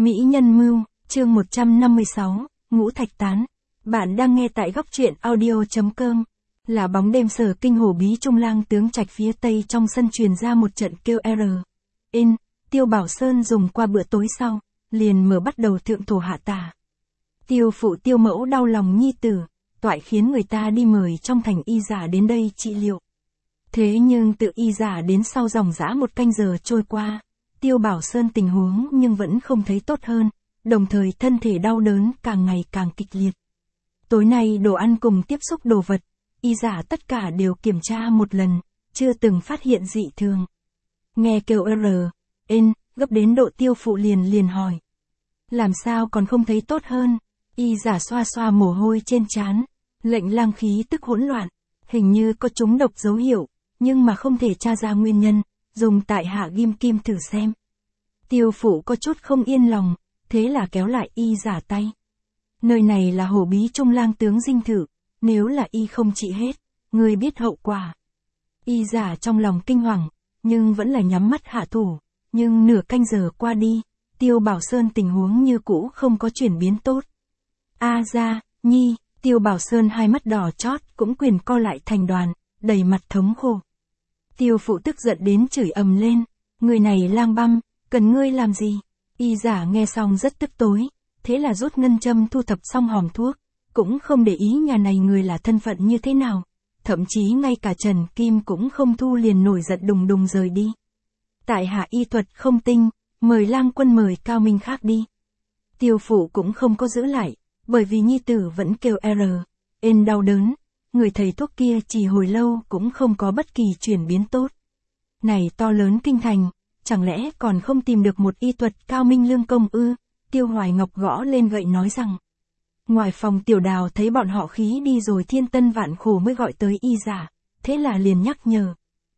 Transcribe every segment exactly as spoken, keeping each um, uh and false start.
Mỹ nhân mưu, chương một trăm năm mươi sáu, Ngũ Thạch Tán. Bạn đang nghe tại góc truyện audio.com. Là bóng đêm Sở Kinh hổ bí Trung Lang tướng trạch phía tây trong sân truyền ra một trận kêu R. In, Tiêu Bảo Sơn dùng qua bữa tối sau, liền mở bắt đầu thượng thổ hạ tả. Tiêu phụ Tiêu mẫu đau lòng nhi tử, toại khiến người ta đi mời trong thành y giả đến đây trị liệu. Thế nhưng tự y giả đến sau dòng dã một canh giờ trôi qua, Tiêu Bảo Sơn tình huống nhưng vẫn không thấy tốt hơn, đồng thời thân thể đau đớn càng ngày càng kịch liệt. Tối nay đồ ăn cùng tiếp xúc đồ vật, y giả tất cả đều kiểm tra một lần, chưa từng phát hiện dị thường. Nghe kêu R, N, gấp đến độ Tiêu phụ liền liền hỏi. Làm sao còn không thấy tốt hơn? Y giả xoa xoa mồ hôi trên trán, lệnh lang khí tức hỗn loạn, hình như có trúng độc dấu hiệu, nhưng mà không thể tra ra nguyên nhân, dùng tại hạ ghim kim thử xem. Tiêu phụ có chút không yên lòng, thế là kéo lại y giả tay. Nơi này là hổ bí Trung Lang tướng dinh thự, nếu là y không trị hết, người biết hậu quả. Y giả trong lòng kinh hoàng, nhưng vẫn là nhắm mắt hạ thủ, nhưng nửa canh giờ qua đi, Tiêu Bảo Sơn tình huống như cũ không có chuyển biến tốt. A ra, nhi, Tiêu Bảo Sơn hai mắt đỏ chót cũng quyền co lại thành đoàn, đầy mặt thống khổ. Tiêu phụ tức giận đến chửi ầm lên, người này lang băm, cần ngươi làm gì? Y giả nghe xong rất tức tối, thế là rút ngân châm thu thập xong hòm thuốc, cũng không để ý nhà này người là thân phận như thế nào, thậm chí ngay cả Trần Kim cũng không thu liền nổi giận đùng đùng rời đi. Tại hạ y thuật không tinh, mời lang quân mời cao minh khác đi. Tiêu phụ cũng không có giữ lại, bởi vì nhi tử vẫn kêu R, N đau đớn, người thầy thuốc kia chỉ hồi lâu cũng không có bất kỳ chuyển biến tốt. Này to lớn kinh thành, chẳng lẽ còn không tìm được một y thuật cao minh lương công ư? Tiêu Hoài Ngọc gõ lên gậy nói rằng. Ngoài phòng Tiểu Đào thấy bọn họ khí đi rồi thiên tân vạn khổ mới gọi tới y giả, thế là liền nhắc nhở.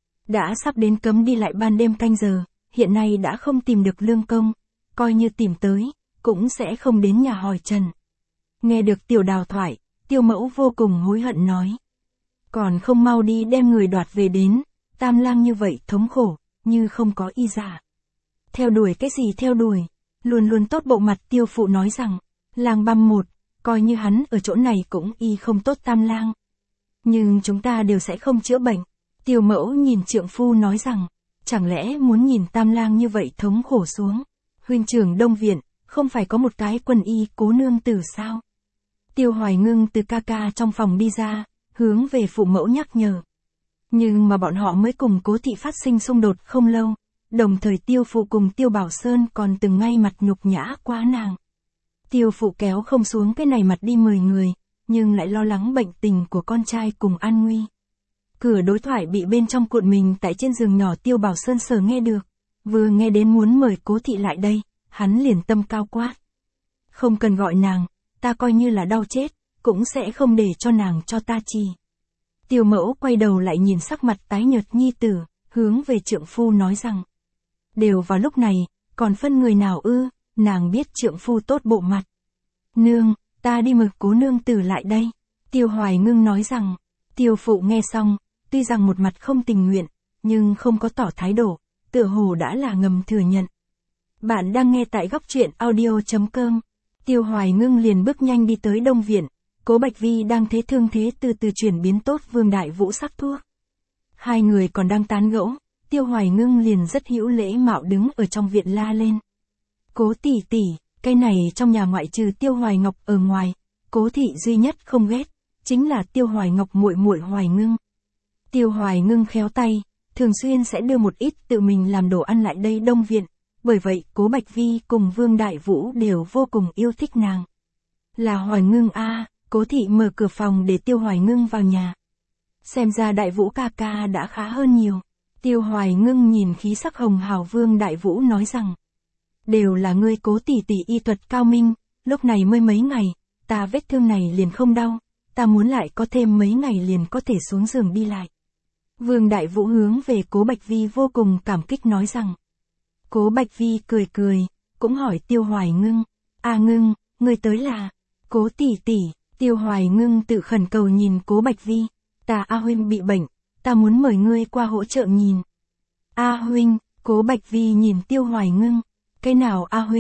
Đã sắp đến cấm đi lại ban đêm canh giờ, hiện nay đã không tìm được lương công, coi như tìm tới, cũng sẽ không đến nhà hỏi trần. Nghe được Tiểu Đào thoại, Tiêu mẫu vô cùng hối hận nói. Còn không mau đi đem người đoạt về đến, Tam Lang như vậy thống khổ, như không có y giả. Theo đuổi cái gì theo đuổi, luôn luôn tốt bộ mặt Tiêu phụ nói rằng, lang băm một, coi như hắn ở chỗ này cũng y không tốt Tam Lang. Nhưng chúng ta đều sẽ không chữa bệnh. Tiêu mẫu nhìn trượng phu nói rằng, chẳng lẽ muốn nhìn Tam Lang như vậy thống khổ xuống. Huynh trưởng Đông Viện, không phải có một cái quân y Cố nương tử sao? Tiêu Hoài Ngưng từ ca ca trong phòng đi ra, hướng về phụ mẫu nhắc nhở. Nhưng mà bọn họ mới cùng Cố thị phát sinh xung đột không lâu, đồng thời Tiêu phụ cùng Tiêu Bảo Sơn còn từng ngay mặt nhục nhã quá nàng. Tiêu phụ kéo không xuống cái này mặt đi mười người, nhưng lại lo lắng bệnh tình của con trai cùng an nguy. Cửa đối thoại bị bên trong cuộn mình tại trên giường nhỏ Tiêu Bảo Sơn sờ nghe được, vừa nghe đến muốn mời Cố thị lại đây, hắn liền tâm cao quát. Không cần gọi nàng, ta coi như là đau chết, cũng sẽ không để cho nàng cho ta trì. Tiêu mẫu quay đầu lại nhìn sắc mặt tái nhợt nhi tử, hướng về trượng phu nói rằng. Đều vào lúc này, còn phân người nào ư, nàng biết trượng phu tốt bộ mặt. Nương, ta đi mời Cố nương tử lại đây. Tiêu Hoài Ngưng nói rằng, Tiêu phụ nghe xong, tuy rằng một mặt không tình nguyện, nhưng không có tỏ thái độ, tựa hồ đã là ngầm thừa nhận. Bạn đang nghe tại góc truyện audio.com. Tiêu Hoài Ngưng liền bước nhanh đi tới Đông Viện, Cố Bạch Vi đang thế thương thế từ từ chuyển biến tốt Vương Đại Vũ sắc thuốc. Hai người còn đang tán gẫu, Tiêu Hoài Ngưng liền rất hữu lễ mạo đứng ở trong viện la lên. Cố tỷ tỷ, cái này trong nhà ngoại trừ Tiêu Hoài Ngọc ở ngoài, Cố thị duy nhất không ghét, chính là Tiêu Hoài Ngọc muội muội Hoài Ngưng. Tiêu Hoài Ngưng khéo tay, thường xuyên sẽ đưa một ít tự mình làm đồ ăn lại đây Đông Viện, bởi vậy Cố Bạch Vi cùng Vương Đại Vũ đều vô cùng yêu thích nàng. Là Hoài Ngưng a, Cố thị mở cửa phòng để Tiêu Hoài Ngưng vào nhà. Xem ra Đại Vũ ca ca đã khá hơn nhiều. Tiêu Hoài Ngưng nhìn khí sắc hồng hào Vương Đại Vũ nói rằng. Đều là ngươi Cố tỷ tỷ y thuật cao minh, lúc này mới mấy ngày, ta vết thương này liền không đau, ta muốn lại có thêm mấy ngày liền có thể xuống giường đi lại. Vương Đại Vũ hướng về Cố Bạch Vi vô cùng cảm kích nói rằng. Cố Bạch Vi cười cười, cũng hỏi Tiêu Hoài Ngưng, a Ngưng, ngươi tới là, Cố tỷ tỷ. Tiêu Hoài Ngưng tự khẩn cầu nhìn Cố Bạch Vi, ta A huynh bị bệnh, ta muốn mời ngươi qua hỗ trợ nhìn. A huynh, Cố Bạch Vi nhìn Tiêu Hoài Ngưng, cái nào A huynh,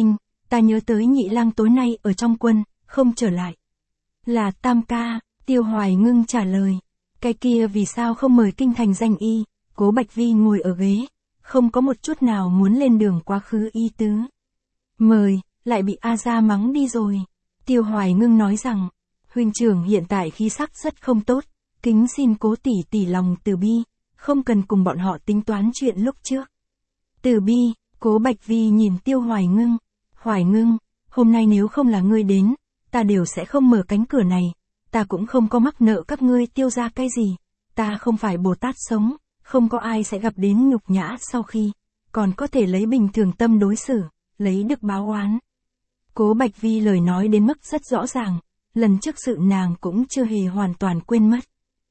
ta nhớ tới nhị lang tối nay ở trong quân, không trở lại. Là Tam ca, Tiêu Hoài Ngưng trả lời. Cái kia vì sao không mời kinh thành danh y? Cố Bạch Vi ngồi ở ghế, không có một chút nào muốn lên đường quá khứ y tứ. Mời, lại bị A Gia mắng đi rồi. Tiêu Hoài Ngưng nói rằng, huynh trưởng hiện tại khí sắc rất không tốt, kính xin Cố tỷ tỷ lòng từ bi, không cần cùng bọn họ tính toán chuyện lúc trước. Từ bi, Cố Bạch Vi nhìn Tiêu Hoài Ngưng. Hoài Ngưng, hôm nay nếu không là ngươi đến, ta đều sẽ không mở cánh cửa này, ta cũng không có mắc nợ các ngươi Tiêu gia cái gì, ta không phải Bồ Tát sống, không có ai sẽ gặp đến nhục nhã sau khi, còn có thể lấy bình thường tâm đối xử, lấy đức báo oán. Cố Bạch Vi lời nói đến mức rất rõ ràng, lần trước sự nàng cũng chưa hề hoàn toàn quên mất.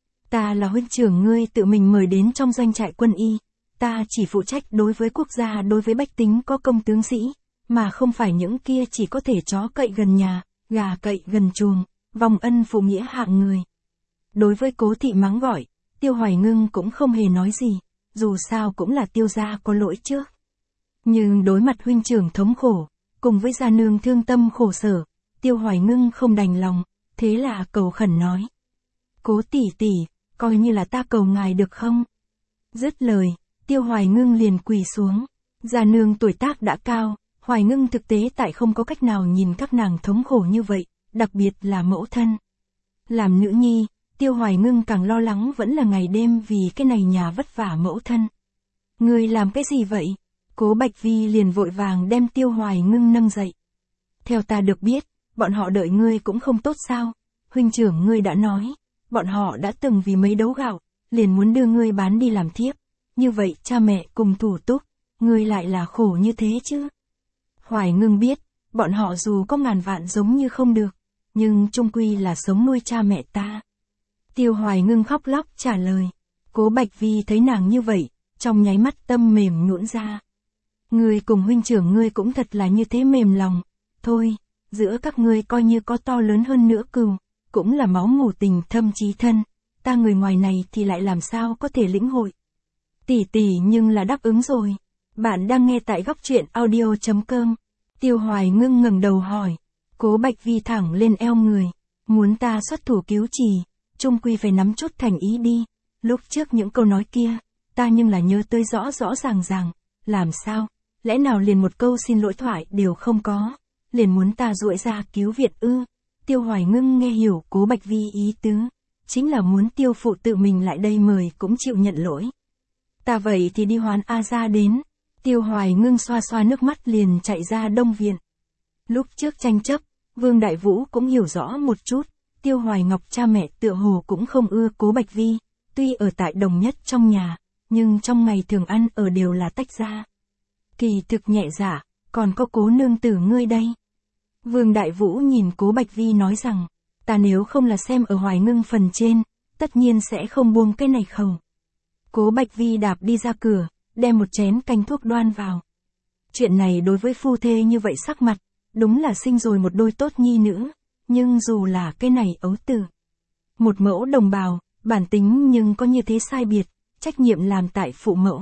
Ta là huynh trưởng ngươi tự mình mời đến trong doanh trại quân y, ta chỉ phụ trách đối với quốc gia đối với bách tính có công tướng sĩ, mà không phải những kia chỉ có thể chó cậy gần nhà, gà cậy gần chuồng, vòng ân phụ nghĩa hạng người. Đối với Cố thị mắng gọi, Tiêu Hoài Ngưng cũng không hề nói gì, dù sao cũng là Tiêu gia có lỗi trước. Nhưng đối mặt huynh trưởng thống khổ, cùng với gia nương thương tâm khổ sở, Tiêu Hoài Ngưng không đành lòng, thế là cầu khẩn nói. Cố tỷ tỷ, coi như là ta cầu ngài được không? Dứt lời, Tiêu Hoài Ngưng liền quỳ xuống. Gia nương tuổi tác đã cao, Hoài Ngưng thực tế tại không có cách nào nhìn các nàng thống khổ như vậy, đặc biệt là mẫu thân. Làm nữ nhi, Tiêu Hoài Ngưng càng lo lắng vẫn là ngày đêm vì cái này nhà vất vả mẫu thân. Ngươi làm cái gì vậy? Cố Bạch Vi liền vội vàng đem Tiêu Hoài Ngưng nâng dậy. Theo ta được biết, bọn họ đợi ngươi cũng không tốt sao? Huynh trưởng ngươi đã nói, bọn họ đã từng vì mấy đấu gạo, liền muốn đưa ngươi bán đi làm thiếp. Như vậy cha mẹ cùng thủ túc, ngươi lại là khổ như thế chứ? Hoài Ngưng biết, bọn họ dù có ngàn vạn giống như không được, nhưng chung quy là sống nuôi cha mẹ ta. Tiêu Hoài Ngưng khóc lóc trả lời. Cố Bạch Vi thấy nàng như vậy, trong nháy mắt tâm mềm nhũn ra. Ngươi cùng huynh trưởng ngươi cũng thật là như thế mềm lòng. Thôi, giữa các ngươi coi như có to lớn hơn nữa cừu, cũng là máu mủ tình thâm chí thân, ta người ngoài này thì lại làm sao có thể lĩnh hội. Tỷ tỷ nhưng là đáp ứng rồi. Bạn đang nghe tại góc truyện audio chấm com. Tiêu Hoài Ngưng ngẩng đầu hỏi. Cố Bạch Vi thẳng lên eo người. Muốn ta xuất thủ cứu trì, chung quy phải nắm chút thành ý đi. Lúc trước những câu nói kia, ta nhưng là nhớ tới rõ rõ ràng ràng. Làm sao? Lẽ nào liền một câu xin lỗi thoại đều không có? Liền muốn ta duỗi ra cứu viện ư? Tiêu Hoài Ngưng nghe hiểu Cố Bạch Vi ý tứ, chính là muốn Tiêu phụ tự mình lại đây mời cũng chịu nhận lỗi. Ta vậy thì đi hoán A Gia đến. Tiêu Hoài Ngưng xoa xoa nước mắt liền chạy ra Đông Viện. Lúc trước tranh chấp, Vương Đại Vũ cũng hiểu rõ một chút, Tiêu Hoài Ngọc cha mẹ tựa hồ cũng không ưa Cố Bạch Vi, tuy ở tại đồng nhất trong nhà, nhưng trong ngày thường ăn ở đều là tách ra. Kỳ thực nhẹ dạ, còn có Cố nương tử ngươi đây. Vương Đại Vũ nhìn Cố Bạch Vi nói rằng, ta nếu không là xem ở Hoài Ngưng phần trên, tất nhiên sẽ không buông cái này khẩu. Cố Bạch Vi đạp đi ra cửa, đem một chén canh thuốc đoan vào. Chuyện này đối với phu thê như vậy sắc mặt, đúng là sinh rồi một đôi tốt nhi nữ, nhưng dù là cái này ấu tử. Một mẫu đồng bào, bản tính nhưng có như thế sai biệt, trách nhiệm làm tại phụ mẫu.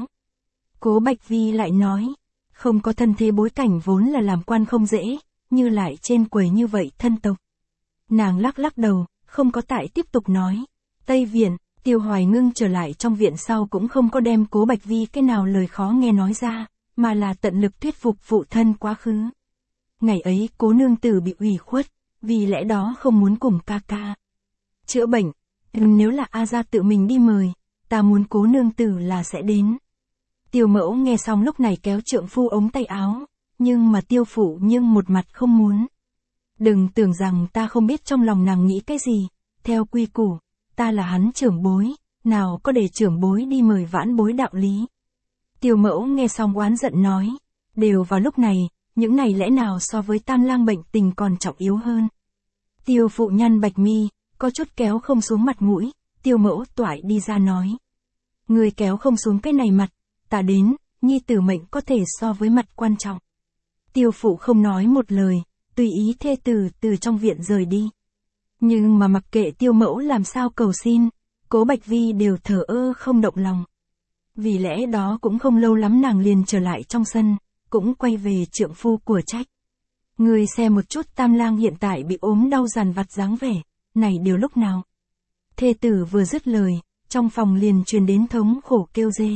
Cố Bạch Vi lại nói, không có thân thế bối cảnh vốn là làm quan không dễ, như lại trên quầy như vậy thân tộc. Nàng lắc lắc đầu, không có tại tiếp tục nói. Tây Viện, Tiêu Hoài Ngưng trở lại trong viện sau cũng không có đem Cố Bạch Vi cái nào lời khó nghe nói ra, mà là tận lực thuyết phục phụ thân quá khứ. Ngày ấy Cố nương tử bị ủy khuất, vì lẽ đó không muốn cùng ca ca chữa bệnh, nếu là A Gia tự mình đi mời, ta muốn Cố nương tử là sẽ đến. Tiêu mẫu nghe xong lúc này kéo trượng phu ống tay áo, nhưng mà Tiêu phụ nhưng một mặt không muốn. Đừng tưởng rằng ta không biết trong lòng nàng nghĩ cái gì, theo quy củ, ta là hắn trưởng bối, nào có để trưởng bối đi mời vãn bối đạo lý. Tiêu mẫu nghe xong oán giận nói, đều vào lúc này, những này lẽ nào so với tam lang bệnh tình còn trọng yếu hơn. Tiêu phụ nhăn bạch mi, có chút kéo không xuống mặt mũi, tiêu mẫu toại đi ra nói. Người kéo không xuống cái này mặt, ta đến, nhi tử mệnh có thể so với mặt quan trọng. Tiêu phụ không nói một lời, tùy ý thê tử từ trong viện rời đi. Nhưng mà mặc kệ tiêu mẫu làm sao cầu xin, Cố Bạch Vi đều thờ ơ không động lòng. Vì lẽ đó cũng không lâu lắm nàng liền trở lại trong sân, cũng quay về trượng phu của trách. Ngươi xem một chút Tam Lang hiện tại bị ốm đau dằn vặt dáng vẻ, này điều lúc nào. Thê tử vừa dứt lời, trong phòng liền truyền đến thống khổ kêu rê.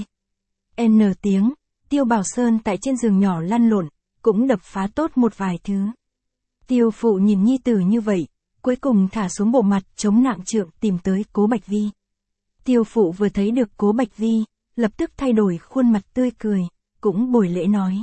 N tiếng, Tiêu Bảo Sơn tại trên giường nhỏ lăn lộn, cũng đập phá tốt một vài thứ. Tiêu phụ nhìn nhi tử như vậy, cuối cùng thả xuống bộ mặt chống nặng trượng tìm tới Cố Bạch Vi. Tiêu phụ vừa thấy được Cố Bạch Vi, lập tức thay đổi khuôn mặt tươi cười, cũng bồi lễ nói.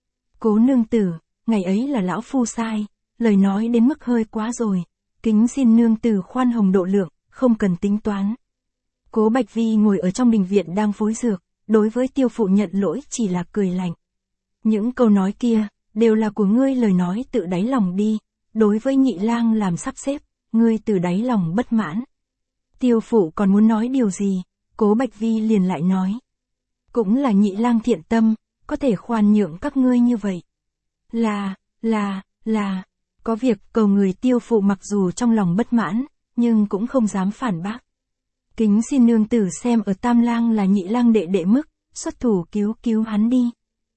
Cố nương tử, ngày ấy là lão phu sai, lời nói đến mức hơi quá rồi, kính xin nương tử khoan hồng độ lượng, không cần tính toán. Cố Bạch Vi ngồi ở trong đình viện đang phối dược, đối với tiêu phụ nhận lỗi chỉ là cười lạnh. Những câu nói kia, đều là của ngươi lời nói tự đáy lòng đi, đối với nhị lang làm sắp xếp, ngươi từ đáy lòng bất mãn. Tiêu phụ còn muốn nói điều gì, Cố Bạch Vi liền lại nói. Cũng là nhị lang thiện tâm, có thể khoan nhượng các ngươi như vậy. Là, là, là, có việc cầu người tiêu phụ mặc dù trong lòng bất mãn, nhưng cũng không dám phản bác. Kính xin nương tử xem ở Tam Lang là nhị lang đệ đệ mức, xuất thủ cứu cứu hắn đi.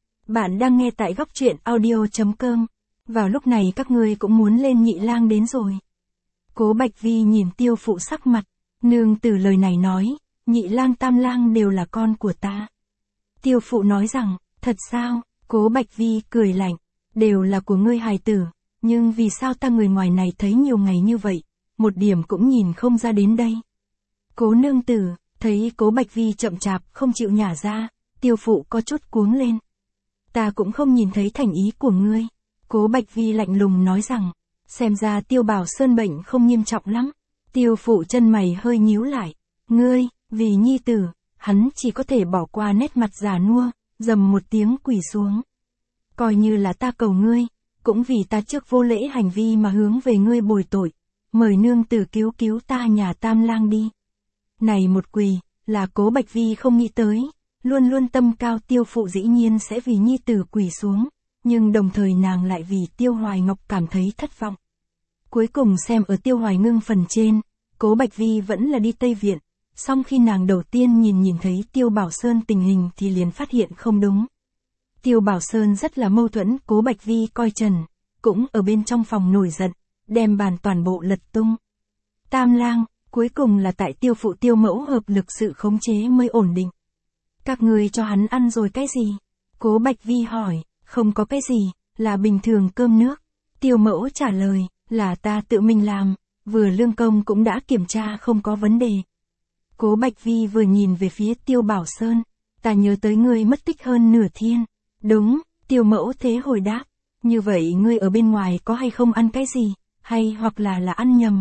Bạn đang nghe tại góc truyện audio chấm com. Vào lúc này các ngươi cũng muốn lên nhị lang đến rồi. Cố Bạch Vi nhìn tiêu phụ sắc mặt, nương tử lời này nói, nhị lang Tam Lang đều là con của ta. Tiêu phụ nói rằng, thật sao, Cố Bạch Vi cười lạnh, đều là của ngươi hài tử, nhưng vì sao ta người ngoài này thấy nhiều ngày như vậy, một điểm cũng nhìn không ra đến đây. Cố nương tử, thấy Cố Bạch Vi chậm chạp không chịu nhả ra, tiêu phụ có chút cuống lên. Ta cũng không nhìn thấy thành ý của ngươi. Cố Bạch Vi lạnh lùng nói rằng, xem ra Tiêu Bảo Sơn bệnh không nghiêm trọng lắm. Tiêu phụ chân mày hơi nhíu lại, ngươi, vì nhi tử, hắn chỉ có thể bỏ qua nét mặt già nua, dầm một tiếng quỳ xuống. Coi như là ta cầu ngươi, cũng vì ta trước vô lễ hành vi mà hướng về ngươi bồi tội, mời nương tử cứu cứu ta nhà Tam Lang đi. Này một quỳ, là Cố Bạch Vi không nghĩ tới, luôn luôn tâm cao tiêu phụ dĩ nhiên sẽ vì nhi tử quỳ xuống, nhưng đồng thời nàng lại vì Tiêu Hoài Ngọc cảm thấy thất vọng. Cuối cùng xem ở Tiêu Hoài Ngưng phần trên, Cố Bạch Vi vẫn là đi Tây Viện, song khi nàng đầu tiên nhìn nhìn thấy Tiêu Bảo Sơn tình hình thì liền phát hiện không đúng. Tiêu Bảo Sơn rất là mâu thuẫn, Cố Bạch Vi coi trần, cũng ở bên trong phòng nổi giận, đem bàn toàn bộ lật tung. Tam Lang, cuối cùng là tại tiêu phụ tiêu mẫu hợp lực sự khống chế mới ổn định. Các ngươi cho hắn ăn rồi cái gì? Cố Bạch Vi hỏi, không có cái gì, là bình thường cơm nước. Tiêu mẫu trả lời, là ta tự mình làm, vừa lương công cũng đã kiểm tra không có vấn đề. Cố Bạch Vi vừa nhìn về phía Tiêu Bảo Sơn, ta nhớ tới ngươi mất tích hơn nửa thiên. Đúng, Tiêu mẫu thế hồi đáp, như vậy ngươi ở bên ngoài có hay không ăn cái gì, hay hoặc là là ăn nhầm.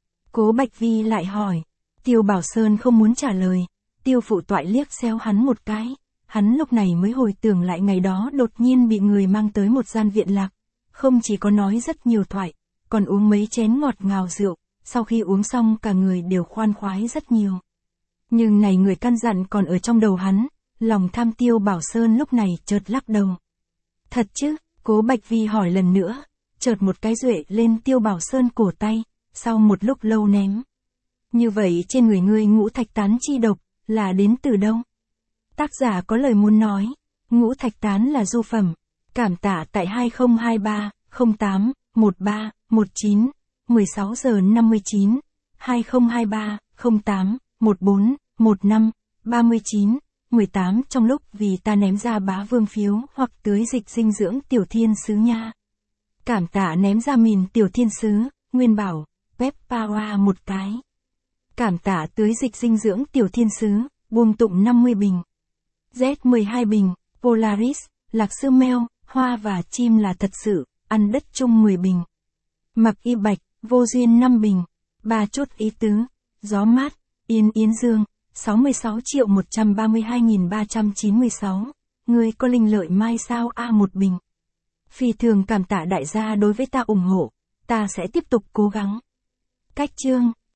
Cố Bạch Vi lại hỏi, Tiêu Bảo Sơn không muốn trả lời, Tiêu phụ toại liếc xéo hắn một cái, hắn lúc này mới hồi tưởng lại ngày đó đột nhiên bị người mang tới một gian viện lạc, không chỉ có nói rất nhiều thoại, còn uống mấy chén ngọt ngào rượu, sau khi uống xong cả người đều khoan khoái rất nhiều. Nhưng này người căn dặn còn ở trong đầu hắn, lòng tham Tiêu Bảo Sơn lúc này chợt lắc đầu. Thật chứ, Cố Bạch Vi hỏi lần nữa, chợt một cái duệ lên Tiêu Bảo Sơn cổ tay, sau một lúc lâu ném. Như vậy trên người ngươi ngũ thạch tán chi độc, là đến từ đâu? Tác giả có lời muốn nói, ngũ thạch tán là du phẩm, cảm tạ tại hai không hai ba không tám một ba một chín, mười sáu giờ năm mươi chín, hai không hai ba không tám một bốn một năm, ba mươi chín, mười tám trong lúc vì ta ném ra bá vương phiếu hoặc tưới dịch dinh dưỡng tiểu thiên sứ nha. Cảm tạ ném ra mìn tiểu thiên sứ, Nguyên Bảo, Peppawa một cái. Cảm tạ tưới dịch dinh dưỡng tiểu thiên sứ, buông tụng năm mươi bình. Z mười hai bình, Polaris, lạc sư meo, hoa và chim là thật sự, ăn đất chung mười bình. Mặc y bạch, vô duyên năm bình. Ba chốt ý tứ, gió mát, yên yến dương, sáu mươi sáu triệu một trăm ba mươi hai nghìn ba trăm chín mươi sáu. Người có linh lợi mai sao A một bình. Phi thường cảm tạ đại gia đối với ta ủng hộ, ta sẽ tiếp tục cố gắng. Cách chương